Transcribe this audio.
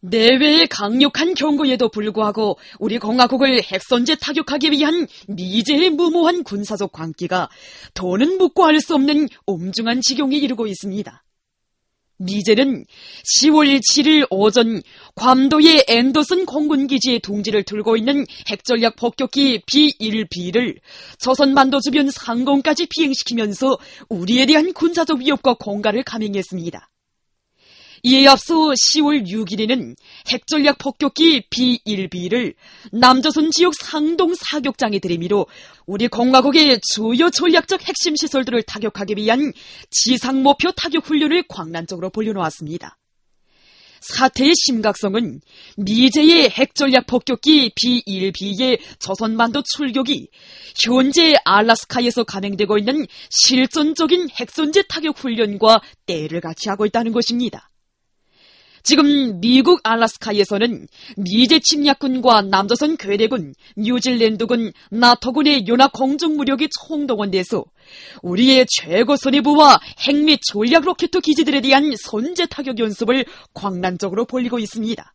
내외의 강력한 경고에도 불구하고 우리 공화국을 핵선제 타격하기 위한 미제의 무모한 군사적 광기가 더는 묵고할 수 없는 엄중한 지경에 이르고 있습니다. 미제는 10월 7일 오전 괌도의 앤더슨 공군기지에 둥지를 들고 있는 핵전략 폭격기 B-1B를 조선반도 주변 상공까지 비행시키면서 우리에 대한 군사적 위협과 공갈을 감행했습니다. 이에 앞서 10월 6일에는 핵전략 폭격기 B-1B를 남조선 지역 상동 사격장에 들이밀어 우리 공화국의 주요 전략적 핵심 시설들을 타격하기 위한 지상목표 타격 훈련을 광란적으로 벌여놓았습니다. 사태의 심각성은 미제의 핵전략 폭격기 B-1B의 조선반도 출격이 현재 알래스카에서 감행되고 있는 실전적인 핵선제 타격 훈련과 때를 같이 하고 있다는 것입니다. 지금 미국 알래스카에서는 미제 침략군과 남조선 괴뢰군, 뉴질랜드군, 나토군의 연합 공중무력이 총동원돼서 우리의 최고선의 부와 핵 및 전략 로켓 기지들에 대한 선제 타격 연습을 광란적으로 벌이고 있습니다.